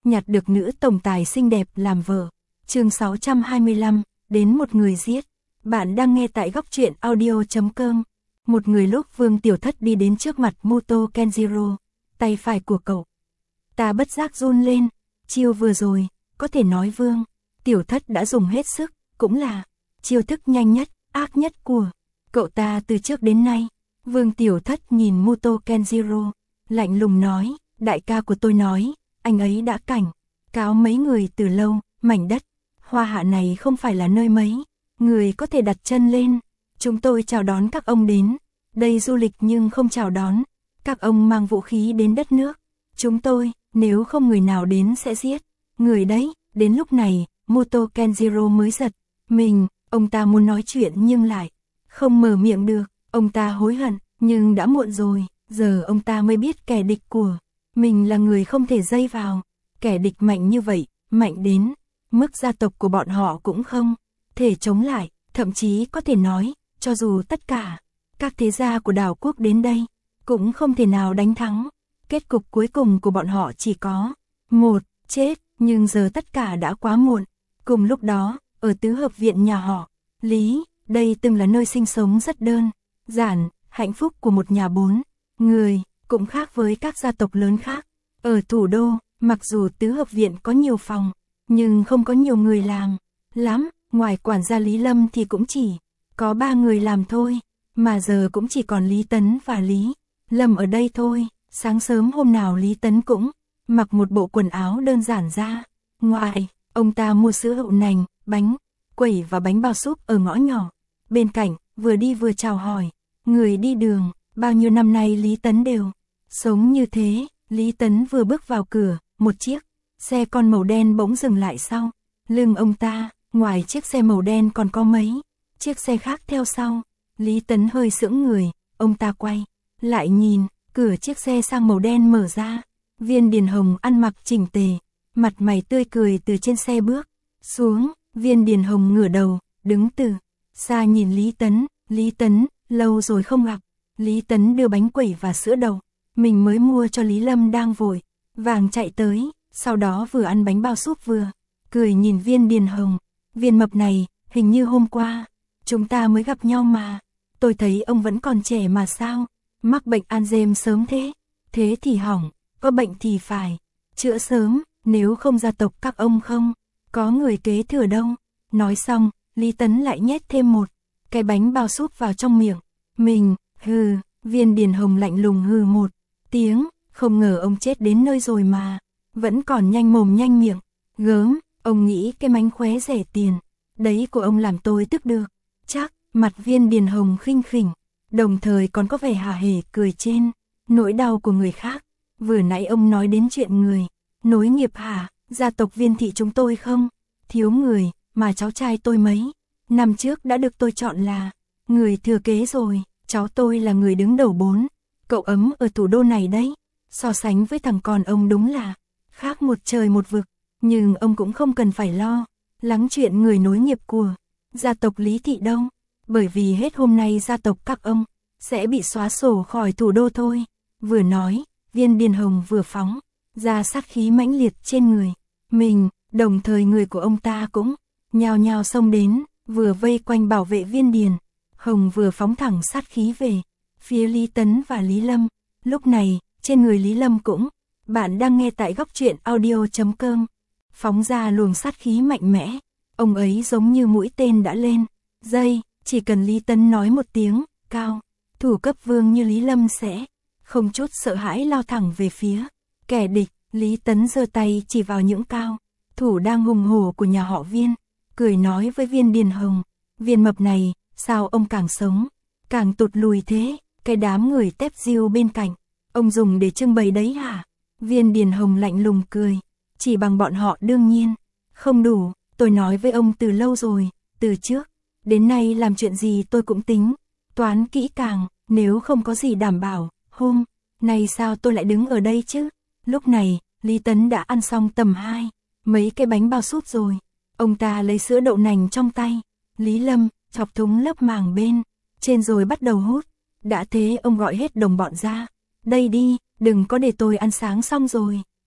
nhặt được nữ tổng tài xinh đẹp làm vợ. Chương 625, đến một người giết. Bạn đang nghe tại góc truyện audio.com. Một người lúc Vương Tiểu Thất đi đến trước mặt Muto Kenjiro, tay phải của cậu ta bất giác run lên. Chiêu vừa rồi, có thể nói Vương Tiểu Thất đã dùng hết sức, cũng là chiêu thức nhanh nhất, ác nhất của cậu ta từ trước đến nay. Vương Tiểu Thất nhìn Muto Kenjiro, lạnh lùng nói, đại ca của tôi nói, anh ấy đã cảnh cáo mấy người từ lâu, mảnh đất Hoa Hạ này không phải là nơi mấy người có thể đặt chân lên. Chúng tôi chào đón các ông đến đây du lịch nhưng không chào đón các ông mang vũ khí đến đất nước chúng tôi, nếu không người nào đến sẽ giết người đấy. Đến lúc này, Muto Kenjiro mới giật mình, ông ta muốn nói chuyện nhưng lại không mở miệng được. Ông ta hối hận, nhưng đã muộn rồi. Giờ ông ta mới biết kẻ địch của mình là người không thể dây vào. Kẻ địch mạnh như vậy, mạnh đến mức gia tộc của bọn họ cũng không thể chống lại. Thậm chí có thể nói, cho dù tất cả các thế gia của đảo quốc đến đây, cũng không thể nào đánh thắng. Kết cục cuối cùng của bọn họ chỉ có một, chết. Nhưng giờ tất cả đã quá muộn. Cùng lúc đó, ở tứ hợp viện nhà họ Lý, đây từng là nơi sinh sống rất đơn giản, hạnh phúc của một nhà 4 người, cũng khác với các gia tộc lớn khác. Ở thủ đô, mặc dù tứ hợp viện có nhiều phòng, nhưng không có nhiều người làm lắm. Ngoài quản gia Lý Lâm thì cũng chỉ có 3 người làm thôi, mà giờ cũng chỉ còn Lý Tấn và Lý Lâm ở đây thôi. Sáng sớm hôm nào Lý Tấn cũng mặc một bộ quần áo đơn giản ra ngoài, ông ta mua sữa đậu nành, bánh quẩy và bánh bao súp ở ngõ nhỏ bên cạnh, vừa đi vừa chào hỏi người đi đường. Bao nhiêu năm nay Lý Tấn đều sống như thế. Lý Tấn vừa bước vào cửa, một chiếc xe con màu đen bỗng dừng lại sau lưng ông ta. Ngoài chiếc xe màu đen còn có mấy chiếc xe khác theo sau. Lý Tấn hơi sững người, ông ta quay lại nhìn, cửa chiếc xe sang màu đen mở ra. Viên Điền Hồng ăn mặc chỉnh tề, mặt mày tươi cười từ trên xe bước xuống. Viên Điền Hồng ngửa đầu, đứng từ xa nhìn Lý Tấn. Lý Tấn, lâu rồi không gặp. Lý Tấn đưa bánh quẩy và sữa đậu mình mới mua cho Lý Lâm đang vội vàng chạy tới, sau đó vừa ăn bánh bao súp vừa cười nhìn Viên Điền Hồng. Viên mập này, hình như hôm qua chúng ta mới gặp nhau mà. Tôi thấy ông vẫn còn trẻ mà sao mắc bệnh Alzheimer sớm thế. Thế thì hỏng, có bệnh thì phải chữa sớm, nếu không gia tộc các ông không có người kế thừa đâu. Nói xong, Lý Tấn lại nhét thêm một cái bánh bao súp vào trong miệng mình. Hừ. Viên Điền Hồng lạnh lùng hừ một tiếng, không ngờ ông chết đến nơi rồi mà vẫn còn nhanh mồm nhanh miệng. Gớm, ông nghĩ cái mánh khóe rẻ tiền đấy của ông làm tôi tức được chắc. Mặt Viên Điền Hồng khinh khỉnh, đồng thời còn có vẻ hả hề cười trên nỗi đau của người khác. Vừa nãy ông nói đến chuyện người nối nghiệp hả? Gia tộc Viên thị chúng tôi không thiếu người, mà cháu trai tôi mấy năm trước đã được tôi chọn là người thừa kế rồi. Cháu tôi là người đứng đầu 4 cậu ấm ở thủ đô này đấy. So sánh với thằng con ông đúng là khác một trời một vực. Nhưng ông cũng không cần phải lo lắng chuyện người nối nghiệp của gia tộc Lý thị đâu, bởi vì hết hôm nay gia tộc các ông sẽ bị xóa sổ khỏi thủ đô thôi. Vừa nói, Viên Điền Hồng vừa phóng ra sát khí mãnh liệt trên người mình, đồng thời người của ông ta cũng nhào nhào xông đến, vừa vây quanh bảo vệ Viên Điền Hồng vừa phóng thẳng sát khí về phía Lý Tấn và Lý Lâm. Lúc này, trên người Lý Lâm cũng, bạn đang nghe tại góc truyện audio.com, phóng ra luồng sát khí mạnh mẽ. Ông ấy giống như mũi tên đã lên dây, chỉ cần Lý Tấn nói một tiếng, cao thủ cấp vương như Lý Lâm sẽ không chút sợ hãi lao thẳng về phía kẻ địch. Lý Tấn giơ tay chỉ vào những cao thủ đang hùng hổ của nhà họ Viên, cười nói với Viên Điền Hồng, Viên mập này, sao ông càng sống càng tụt lùi thế? Cái đám người tép diêu bên cạnh ông dùng để trưng bày đấy hả? Viên Điền Hồng lạnh lùng cười, chỉ bằng bọn họ đương nhiên không đủ. Tôi nói với ông từ lâu rồi, từ trước đến nay làm chuyện gì tôi cũng tính toán kỹ càng, nếu không có gì đảm bảo, hôm nay sao tôi lại đứng ở đây chứ? Lúc này, Lý Tấn đã ăn xong tầm 2 mấy cái bánh bao súp rồi. Ông ta lấy sữa đậu nành trong tay Lý Lâm, chọc thúng lớp màng bên trên rồi bắt đầu hút. Đã thế ông gọi hết đồng bọn ra, đây đi, đừng có để tôi ăn sáng xong rồi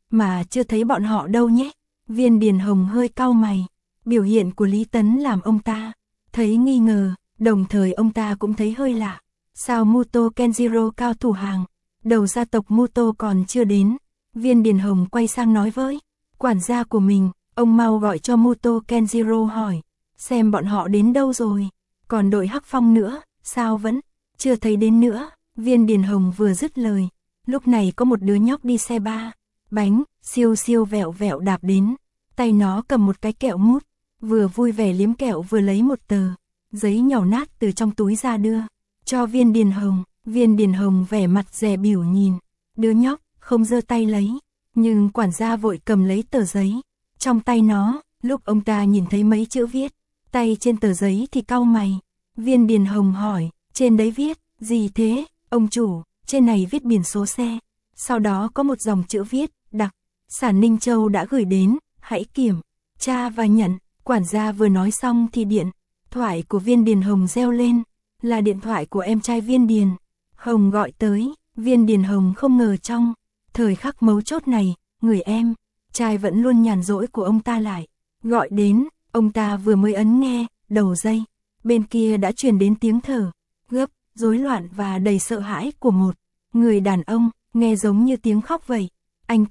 mà chưa thấy bọn họ đâu nhé. Viên Điền Hồng hơi cau mày, biểu hiện của Lý Tấn làm ông ta thấy nghi ngờ, đồng thời ông ta cũng thấy hơi lạ. Sao Muto Kenjiro cao thủ hàng đầu gia tộc Muto còn chưa đến? Viên Điền Hồng quay sang nói với quản gia của mình, ông mau gọi cho Muto Kenjiro hỏi, xem bọn họ đến đâu rồi. Còn đội Hắc Phong nữa, sao vẫn chưa thấy đến nữa? Viên Điền Hồng vừa dứt lời, lúc này có một đứa nhóc đi xe ba bánh, siêu siêu vẹo vẹo đạp đến, tay nó cầm một cái kẹo mút, vừa vui vẻ liếm kẹo vừa lấy một tờ giấy nhàu nát từ trong túi ra đưa cho Viên Điền Hồng. Viên Điền Hồng vẻ mặt dè bỉu nhìn đứa nhóc, không giơ tay lấy, nhưng quản gia vội cầm lấy tờ giấy trong tay nó. Lúc ông ta nhìn thấy mấy chữ viết tay trên tờ giấy thì cau mày. Viên Điền Hồng hỏi, trên đấy viết gì thế, ông chủ? Trên này viết biển số xe, sau đó có một dòng chữ viết, đặc sản Ninh Châu đã gửi đến, hãy kiểm tra và nhận. Quản gia vừa nói xong thì điện thoại của Viên Điền Hồng reo lên, là điện thoại của em trai Viên Điền Hồng gọi tới. Viên Điền Hồng không ngờ trong thời khắc mấu chốt này, người em trai vẫn luôn nhàn rỗi của ông ta lại gọi đến. Ông ta vừa mới ấn nghe, đầu dây bên kia đã truyền đến tiếng thở gấp, rối loạn và đầy sợ hãi của một người đàn ông, nghe giống như tiếng khóc vậy. Anh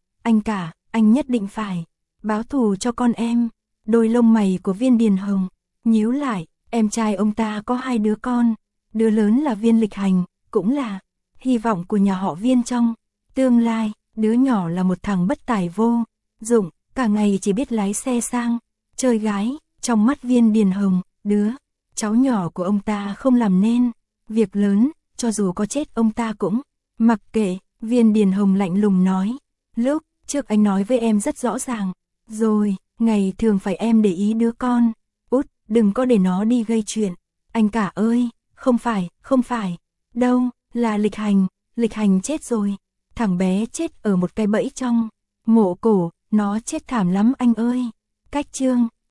cả, anh nhất định phải báo thù cho con em. Đôi lông mày của Viên Điền Hồng nhíu lại, em trai ông ta có 2 đứa con, đứa lớn là Viên Lịch Hành, cũng là hy vọng của nhà họ Viên trong tương lai, đứa nhỏ là một thằng bất tài vô dụng, cả ngày chỉ biết lái xe sang chơi gái. Trong mắt Viên Điền Hồng, đứa cháu nhỏ của ông ta không làm nên việc lớn, cho dù có chết ông ta cũng mặc kệ. Viên Điền Hồng lạnh lùng nói, lúc trước anh nói với em rất rõ ràng rồi, ngày thường phải em để ý đứa con út, đừng có để nó đi gây chuyện. Anh cả ơi, không phải, đâu, là Lịch Hành chết rồi. Thằng bé chết ở một cái bẫy trong mộ cổ, nó chết thảm lắm anh ơi. Cách chương